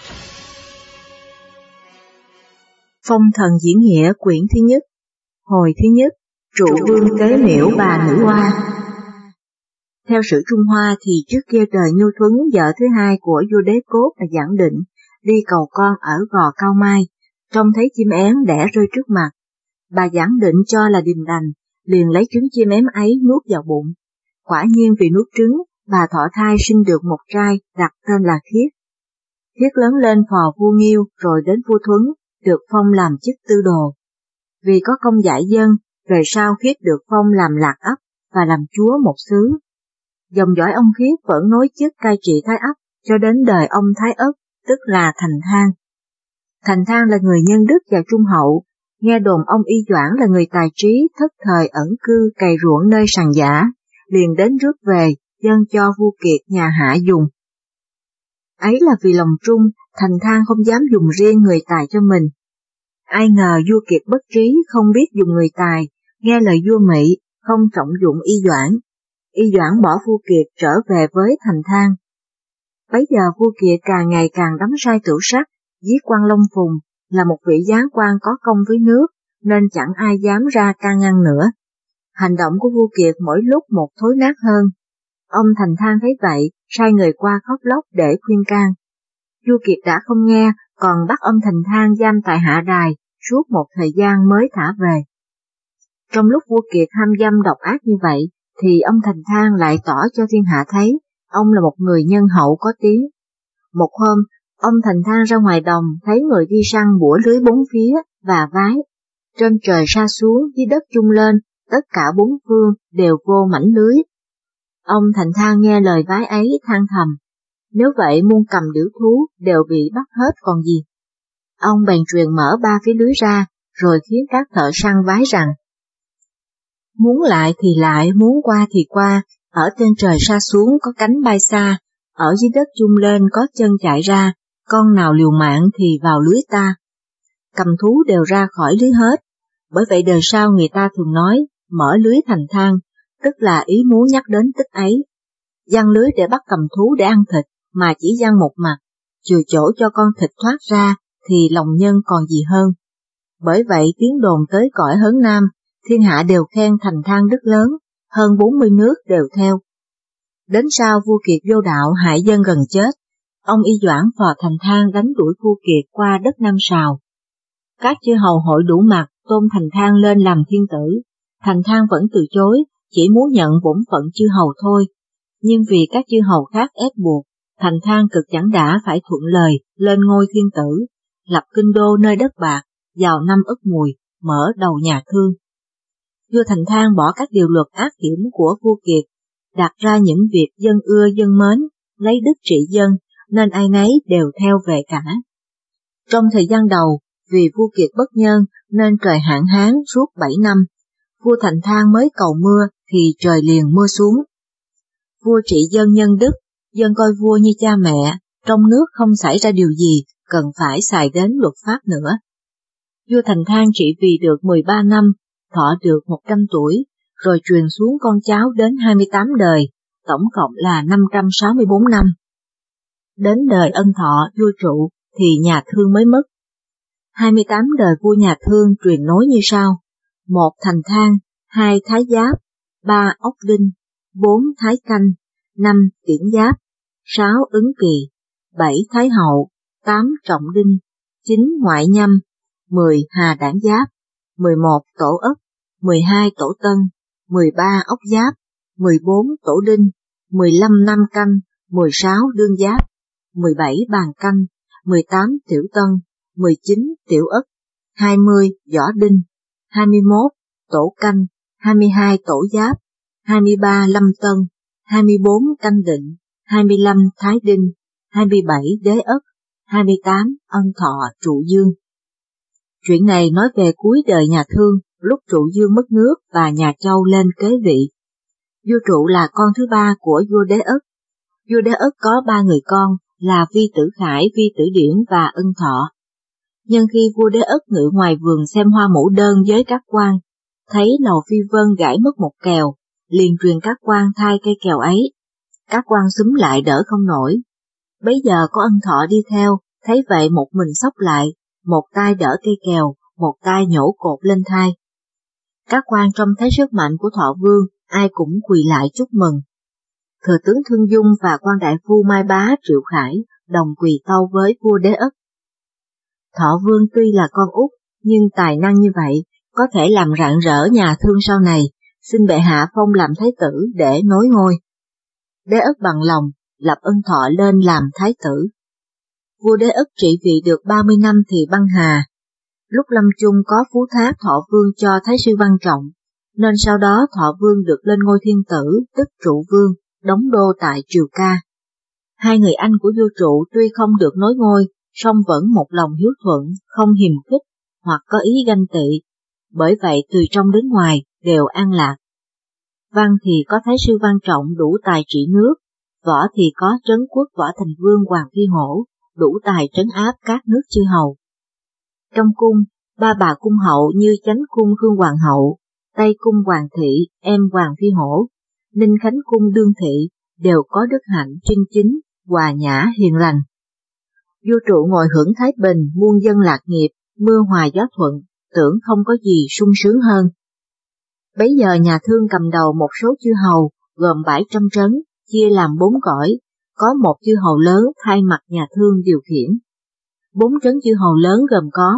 Phong thần diễn nghĩa quyển thứ nhất. Hồi thứ nhất, trụ vương tế miễu bà nữ hoa. Theo sử Trung Hoa thì trước kia đời Nhu Thuấn, vợ thứ hai của vua Đế Cốt là Giản Định, đi cầu con ở Gò Cao Mai, trông thấy chim én đẻ rơi trước mặt. Bà Giản Định cho là điềm đành, liền lấy trứng chim én ấy nuốt vào bụng. Quả nhiên vì nuốt trứng, bà thọ thai sinh được một trai, đặt tên là Khiết. Khiết lớn lên phò vua Nghiêu rồi đến vua Thuấn, được phong làm chức tư đồ. Vì có công dạy dân, về sau Khiết được phong làm lạc ấp và làm chúa một xứ. Dòng dõi ông Khiết vẫn nối chức cai trị Thái Ấp cho đến đời ông Thái Ất, tức là Thành Thang. Thành Thang là người nhân đức và trung hậu, nghe đồn ông Y Doãn là người tài trí, thất thời ẩn cư cày ruộng nơi sàn giả, liền đến rước về, dâng cho vua Kiệt nhà Hạ dùng. Ấy là vì lòng trung, Thành Thang không dám dùng riêng người tài cho mình. Ai ngờ vua Kiệt bất trí, không biết dùng người tài, nghe lời vua Mị, không trọng dụng Y Doãn. Y Doãn bỏ vua Kiệt trở về với Thành Thang. Bấy giờ vua Kiệt càng ngày càng đắm say tửu sắc, giết quan Long Phùng, là một vị giáng quan có công với nước, nên chẳng ai dám ra can ngăn nữa. Hành động của vua Kiệt mỗi lúc một thối nát hơn. Ông Thành Thang thấy vậy, sai người qua khóc lóc để khuyên can. Vua Kiệt đã không nghe, còn bắt ông Thành Thang giam tại Hạ Đài, suốt một thời gian mới thả về. Trong lúc vua Kiệt ham dâm độc ác như vậy, thì ông Thành Thang lại tỏ cho thiên hạ thấy, ông là một người nhân hậu có tiếng. Một hôm, ông Thành Thang ra ngoài đồng, thấy người đi săn bủa lưới bốn phía, và vái. Trên trời sa xuống, dưới đất chung lên, tất cả bốn phương đều vô mảnh lưới. Ông Thành Thang nghe lời vái ấy than thầm, nếu vậy muôn cầm điểu thú đều bị bắt hết còn gì. Ông bèn truyền mở ba phía lưới ra, rồi khiến các thợ săn vái rằng, muốn lại thì lại, muốn qua thì qua, ở trên trời sa xuống có cánh bay xa, ở dưới đất chung lên có chân chạy ra, con nào liều mạng thì vào lưới ta. Cầm thú đều ra khỏi lưới hết, bởi vậy đời sau người ta thường nói, mở lưới thành thang, tức là ý muốn nhắc đến tích ấy. Giăng lưới để bắt cầm thú để ăn thịt, mà chỉ giăng một mặt, chừa chỗ cho con thịt thoát ra, thì lòng nhân còn gì hơn. Bởi vậy tiếng đồn tới cõi Hớn Nam, thiên hạ đều khen Thành Thang đức lớn, hơn 40 nước đều theo. Đến sau vua Kiệt vô đạo hại dân gần chết, ông Y Doãn phò Thành Thang đánh đuổi vua Kiệt qua đất Nam Sào. Các chư hầu hội đủ mặt tôn Thành Thang lên làm thiên tử, Thành Thang vẫn từ chối, chỉ muốn nhận bổn phận chư hầu thôi. Nhưng vì các chư hầu khác ép buộc, Thành Thang cực chẳng đã phải thuận lời lên ngôi thiên tử, lập kinh đô nơi đất bạc, vào năm Ất Mùi, mở đầu nhà Thương. Vua Thành Thang bỏ các điều luật ác hiểm của vua Kiệt, đặt ra những việc dân ưa dân mến, lấy đức trị dân, nên ai nấy đều theo về cả. Trong thời gian đầu, vì vua Kiệt bất nhân nên trời hạn hán suốt 7 năm, vua Thành Thang mới cầu mưa thì trời liền mưa xuống. Vua trị dân nhân đức, dân coi vua như cha mẹ, trong nước không xảy ra điều gì cần phải xài đến luật pháp nữa. Vua Thành Thang trị vì được 13 năm, thọ được 100 tuổi, rồi truyền xuống con cháu đến 28 đời, tổng cộng là 564 năm. Đến đời Ân Thọ vua Trụ thì nhà Thương mới mất. 28 đời vua nhà Thương truyền nối như sau: 1. Thành Thang, 2. Thái Giáp, 3. Ốc Đinh, 4. Thái Canh, 5. Tiễn Giáp, 6. Ứng Kỳ, 7. Thái Hậu, 8. Trọng Đinh, 9. Ngoại Nhâm, 10. Hà Đản Giáp, 11. Tổ Ất, 12. Tổ Tân, 13. Ốc Giáp, 14. Tổ Đinh, 15. Nam Canh, 16. Đương Giáp, 17. Bàn Canh, 18. Tiểu Tân, 19. Tiểu Ất, 20. Võ Đinh, 21. Tổ Canh, 22. Tổ Giáp, 23. Lâm Tân, 24. Canh Định, 25. Thái Đinh, 27. Đế Ất, 28. Ân Thọ Trụ Dương. Chuyện này nói về cuối đời nhà Thương, lúc Trụ Dương mất nước và nhà Châu lên kế vị. Vua Trụ là con thứ ba của vua Đế Ất. Vua Đế Ất có 3 người con là Vi Tử Khải, Vi Tử Điển và Ân Thọ. Nhưng khi vua Đế Ất ngự ngoài vườn xem hoa mẫu đơn với các quan, thấy Lầu Phi Vân gãy mất một kèo, liền truyền các quan thay cây kèo ấy. Các quan xúm lại đỡ không nổi. Bấy giờ có Ân Thọ đi theo, thấy vậy một mình xốc lại, một tay đỡ cây kèo, một tay nhổ cột lên thai. Các quan trông thấy sức mạnh của Thọ Vương, ai cũng quỳ lại chúc mừng. Thừa tướng Thương Dung và quan đại phu Mai Bá Triệu Khải đồng quỳ tâu với vua Đế Ất. Thọ Vương tuy là con út, nhưng tài năng như vậy có thể làm rạng rỡ nhà Thương sau này, xin bệ hạ phong làm thái tử để nối ngôi. Đế Ất bằng lòng, lập Ân Thọ lên làm thái tử. Vua Đế Ất trị vì được 30 năm thì băng hà. Lúc lâm chung có phú thác Thọ Vương cho Thái sư Văn Trọng, nên sau đó Thọ Vương được lên ngôi thiên tử, tức Trụ Vương, đóng đô tại Triều Ca. Hai người anh của vua Trụ tuy không được nối ngôi, song vẫn một lòng hiếu thuận, không hiềm khích hoặc có ý ganh tị, bởi vậy từ trong đến ngoài đều an lạc. Văn thì có Thái sư Văn Trọng đủ tài trị nước, võ thì có Trấn Quốc Võ Thành Vương Hoàng Phi Hổ, đủ tài trấn áp các nước chư hầu. Trong cung, ba bà cung hậu như Chánh cung Khương Hoàng hậu, Tây cung Hoàng thị, em Hoàng Phi Hổ, Ninh Khánh cung Đương thị đều có đức hạnh trinh chính, hòa nhã hiền lành. Vua Trụ ngồi hưởng thái bình, muôn dân lạc nghiệp, mưa hòa gió thuận, tưởng không có gì sung sướng hơn. Bấy giờ nhà Thương cầm đầu một số chư hầu gồm 700 trấn, chia làm 4 cõi, có một chư hầu lớn thay mặt nhà Thương điều khiển. 4 trấn chư hầu lớn gồm có: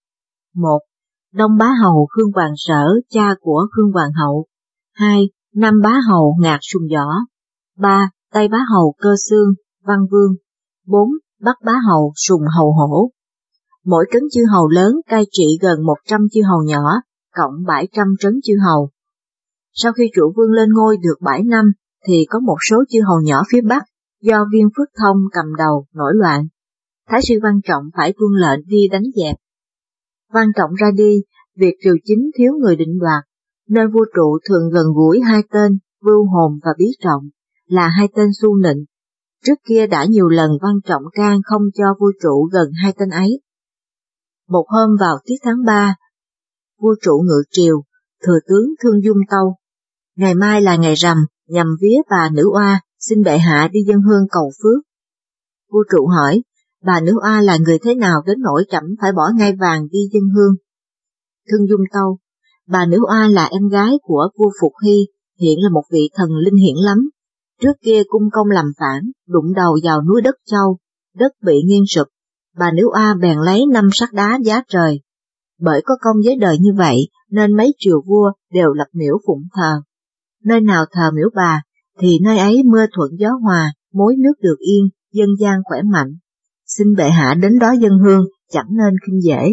1. Đông Bá Hầu Khương Hoàng Sở, cha của Khương Hoàng hậu. 2. Nam Bá Hầu Ngạc Sùng Võ. 3. Tây Bá Hầu Cơ Xương, Văn Vương. 4. Bắc Bá Hầu Sùng Hầu Hổ. Mỗi trấn chư hầu lớn cai trị gần 100 chư hầu nhỏ, cộng 700 trấn chư hầu. Sau khi Trụ Vương lên ngôi được 7 năm, thì có một số chư hầu nhỏ phía Bắc, do Viên Phước Thông cầm đầu nổi loạn. Thái sư Văn Trọng phải tuân lệnh đi đánh dẹp. Văn Trọng ra đi, việc triều chính thiếu người định đoạt, nên vua Trụ thường gần gũi hai tên, Vưu Hồn và Bí Trọng, là hai tên Xu Nịnh. Trước kia đã nhiều lần Văn Trọng can không cho vua Trụ gần hai tên ấy. Một hôm vào tiết tháng 3, vua Trụ ngự triều, thừa tướng Thương Dung tâu: ngày mai là ngày rằm, nhằm vía bà Nữ Oa, xin bệ hạ đi dâng hương cầu phước. Vua Trụ hỏi: bà Nữ Oa là người thế nào đến nỗi trẫm phải bỏ ngai vàng đi dâng hương? Thương Dung tâu: bà Nữ Oa là em gái của vua Phục Hy, hiện là một vị thần linh hiển lắm. Trước kia cung công làm phản, đụng đầu vào núi Đất Châu, đất bị nghiêng sụp, bà Nữ Oa bèn lấy 5 sắt đá giá trời. Bởi có công với đời như vậy, nên mấy triều vua đều lập miễu phụng thờ. Nơi nào thờ miễu bà, thì nơi ấy mưa thuận gió hòa, mối nước được yên, dân gian khỏe mạnh. Xin bệ hạ đến đó dâng hương, chẳng nên khinh dễ.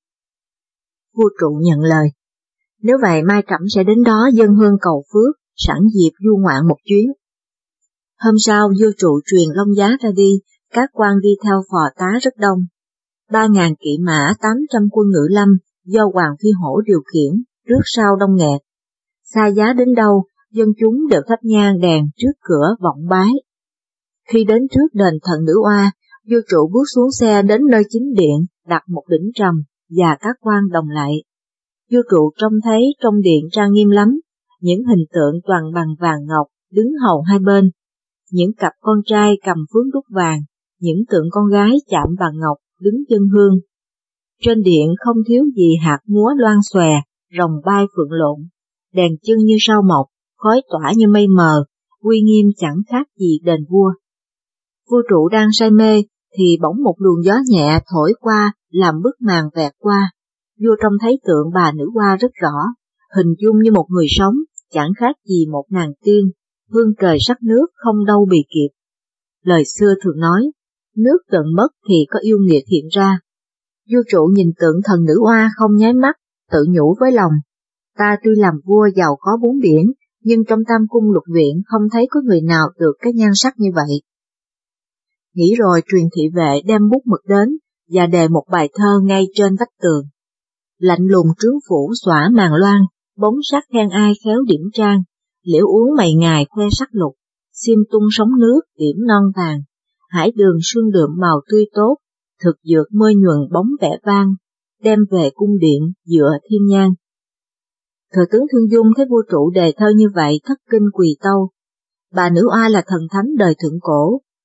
Vua Trụ nhận lời: nếu vậy mai trẫm sẽ đến đó dâng hương cầu phước, sẵn dịp du ngoạn một chuyến. Hôm sau vua Trụ truyền Long Giá ra đi, các quan đi theo phò tá rất đông. 3.000 kỵ mã, 800 quân ngự lâm do Hoàng Phi Hổ điều khiển, trước sau đông nghẹt. Xa giá đến đâu, dân chúng đều thắp nhang đèn trước cửa vọng bái. Khi đến trước đền thần Nữ Oa, vua Trụ bước xuống xe đến nơi chính điện, đặt một đỉnh trầm và các quan đồng lại. Vua Trụ trông thấy trong điện trang nghiêm lắm, những hình tượng toàn bằng vàng ngọc đứng hầu hai bên, những cặp con trai cầm phướng đúc vàng, những tượng con gái chạm bằng ngọc đứng dâng hương. Trên điện không thiếu gì hạt múa loan xòe, rồng bay phượng lộn, đèn chưng như sao mộc, khói tỏa như mây mờ, uy nghiêm chẳng khác gì đền vua. Vua Trụ đang say mê, thì bỗng một luồng gió nhẹ thổi qua, làm bức màn vẹt qua. Vua trông thấy tượng bà Nữ Oa rất rõ, hình dung như một người sống, chẳng khác gì một nàng tiên, hương trời sắc nước không đâu bì kịp. Lời xưa thường nói, nước tận mất thì có yêu nghiệt hiện ra. Vua Trụ nhìn tượng thần Nữ Oa không nháy mắt, tự nhủ với lòng: ta tuy làm vua giàu có 4 biển, nhưng trong Tam Cung Lục Viện không thấy có người nào được cái nhan sắc như vậy. Nghĩ rồi truyền thị vệ đem bút mực đến, và đề một bài thơ ngay trên vách tường. Lạnh lùng trướng phủ xõa màn loan, bóng sắc khen ai khéo điểm trang, liễu uống mày ngài khoe sắc lục, xiêm tung sóng nước điểm non vàng, hải đường sương đượm màu tươi tốt, thực dược mơi nhuần bóng vẻ vang, đem về cung điện dựa thiên nhang. Thừa tướng Thương Dung thấy vua Trụ đề thơ như vậy thất kinh quỳ tâu: bà Nữ Oa là thần thánh đời thượng cổ,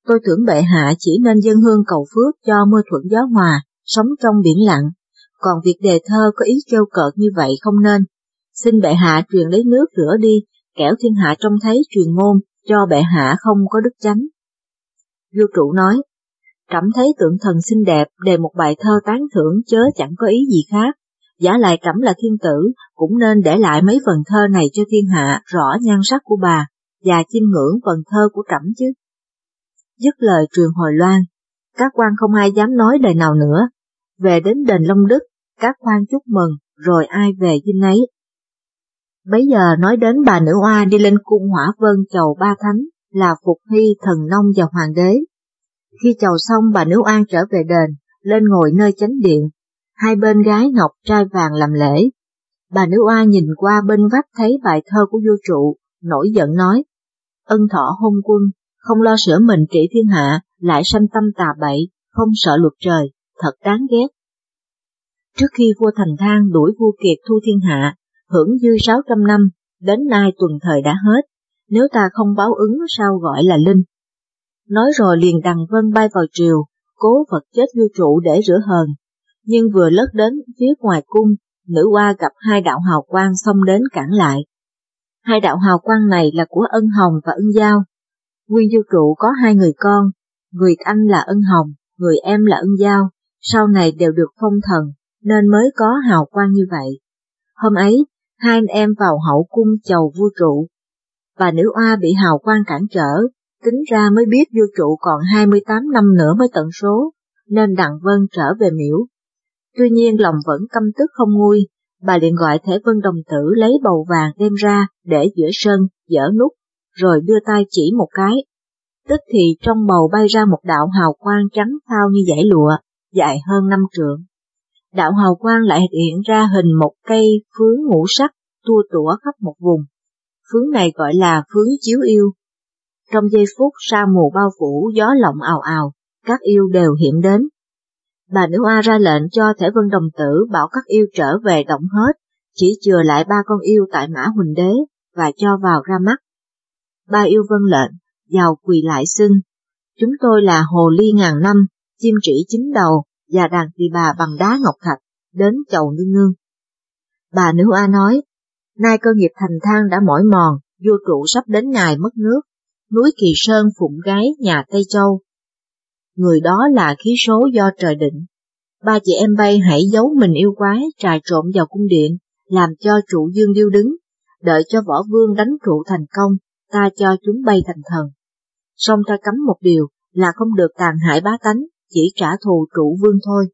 Tôi tưởng bệ hạ chỉ nên dâng hương cầu phước cho mưa thuận gió hòa, sống trong biển lặng, còn việc đề thơ có ý trêu cợt như vậy không nên. Xin bệ hạ truyền lấy nước rửa đi, kẻo thiên hạ trông thấy truyền ngôn, cho bệ hạ không có đức chánh. Vua trụ nói, trẫm thấy tượng thần xinh đẹp, đề một bài thơ tán thưởng chớ chẳng có ý gì khác. Giả lại trẫm là thiên tử, cũng nên để lại mấy phần thơ này cho thiên hạ rõ nhan sắc của bà, và chiêm ngưỡng phần thơ của trẫm chứ. Dứt lời truyền hồi loan, các quan không ai dám nói lời nào nữa. Về đến đền Long Đức, các quan chúc mừng, rồi ai về dinh ấy. Bấy giờ nói đến bà nữ oa đi lên cung Hỏa Vân chầu ba thánh là Phục Hy, Thần Nông và Hoàng đế. Khi chầu xong, bà nữ oa trở về đền, lên ngồi nơi chánh điện, hai bên gái ngọc trai vàng làm lễ. Bà nữ oa nhìn qua bên vách thấy bài thơ của vua trụ, nổi giận nói, ân thọ hôn quân, không lo sửa mình trị thiên hạ, lại sanh tâm tà bậy, không sợ luật trời, thật đáng ghét. Trước khi vua Thành Thang đuổi vua Kiệt thu thiên hạ, hưởng dư 600 năm, đến nay tuần thời đã hết, nếu ta không báo ứng sao gọi là linh. Nói rồi liền đằng vân bay vào triều, cố vật chết vua trụ để rửa hờn. Nhưng vừa lất đến phía ngoài cung, nữ oa gặp hai đạo hào quang xông đến cản lại. Hai đạo hào quang này là của Ân Hồng và Ân Giao. Nguyên vua trụ có hai người con, người anh là Ân Hồng, người em là Ân Giao, sau này đều được phong thần, nên mới có hào quang như vậy. Hôm ấy, hai anh em vào hậu cung chầu vua trụ. Bà nữ oa bị hào quang cản trở, tính ra mới biết vua trụ còn 28 năm nữa mới tận số, nên Đặng Vân trở về miễu. Tuy nhiên lòng vẫn căm tức không nguôi, bà liền gọi Thể Vân đồng tử lấy bầu vàng đem ra để giữa sân, dỡ nút, rồi đưa tay chỉ một cái. Tức thì trong bầu bay ra một đạo hào quang trắng phao như dải lụa, dài hơn 5 trượng. Đạo hào quang lại hiện ra hình một cây phướng ngũ sắc, tua tủa khắp một vùng. Phướng này gọi là phướng chiếu yêu. Trong giây phút sa mù bao phủ, gió lộng ào ào, các yêu đều hiện đến. Bà nữ oa ra lệnh cho Thể Vân đồng tử bảo các yêu trở về động hết, chỉ chừa lại 3 con yêu tại Mã Huỳnh Đế và cho vào ra mắt. 3 yêu vâng lệnh, vào quỳ lại xưng, chúng tôi là hồ ly ngàn năm, chim trĩ 9 đầu và đàn tỳ bà bằng đá ngọc thạch, đến chầu nương nương. Bà nữ oa nói, nay cơ nghiệp Thành Thang đã mỏi mòn, vua trụ sắp đến ngày mất nước, núi Kỳ Sơn phụng gái nhà Tây Châu. Người đó là khí số do trời định. 3 chị em bay hãy giấu mình yêu quái trà trộn vào cung điện, làm cho trụ dương điêu đứng, đợi cho võ vương đánh trụ thành công, ta cho chúng bay thành thần. Song ta cấm một điều là không được tàn hại bá tánh, chỉ trả thù trụ vương thôi.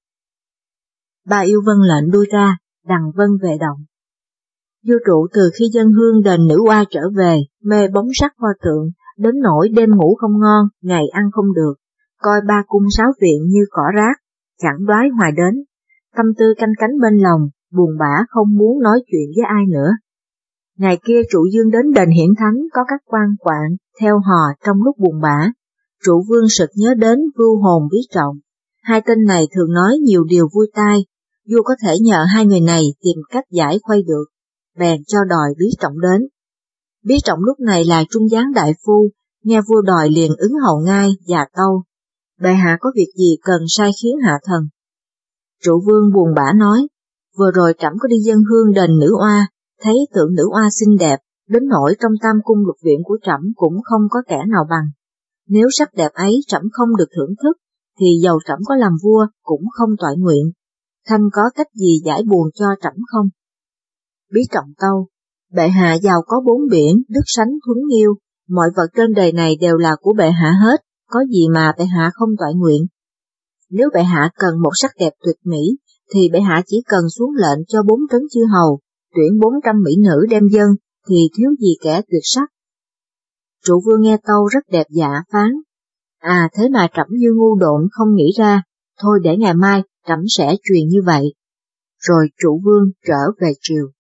3 yêu vân lệnh đuôi ra, đằng vân về động. Vua trụ từ khi dân hương đền nữ oa trở về, mê bóng sắc hoa tượng, đến nỗi đêm ngủ không ngon, ngày ăn không được, coi 3 cung 6 viện như cỏ rác, chẳng đoái hoài đến, tâm tư canh cánh bên lòng, buồn bã không muốn nói chuyện với ai nữa. Ngày kia trụ dương đến đền Hiển Thánh có các quan quạng theo hò trong lúc buồn bã, trụ vương sực nhớ đến Vưu Hồn Bí Trọng. 2 tên này thường nói nhiều điều vui tai, vua có thể nhờ 2 người này tìm cách giải khuây được, bèn cho đòi Bí Trọng đến. Bí Trọng lúc này là trung gián đại phu, nghe vua đòi liền ứng hầu ngay và tâu. Bệ hạ có việc gì cần sai khiến hạ thần? Trụ vương buồn bã nói, vừa rồi trẫm có đi dâng hương đền nữ oa, thấy tượng nữ oa xinh đẹp, đến nỗi trong tam cung lục viện của trẫm cũng không có kẻ nào bằng. Nếu sắc đẹp ấy trẫm không được thưởng thức, thì dầu trẫm có làm vua cũng không toại nguyện. Khanh có cách gì giải buồn cho trẫm không? Bí Trọng tâu, bệ hạ giàu có 4 biển, đức sánh thuấn nghiêu, mọi vật trên đời này đều là của bệ hạ hết, có gì mà bệ hạ không toại nguyện. Nếu bệ hạ cần một sắc đẹp tuyệt mỹ, thì bệ hạ chỉ cần xuống lệnh cho 4 trấn chư hầu, tuyển 400 mỹ nữ đem dâng, thì thiếu gì kẻ tuyệt sắc. Trụ vương nghe tâu rất đẹp dạ phán, thế mà trẫm như ngu độn không nghĩ ra, thôi để ngày mai trẫm sẽ truyền như vậy. Rồi trụ vương trở về triều.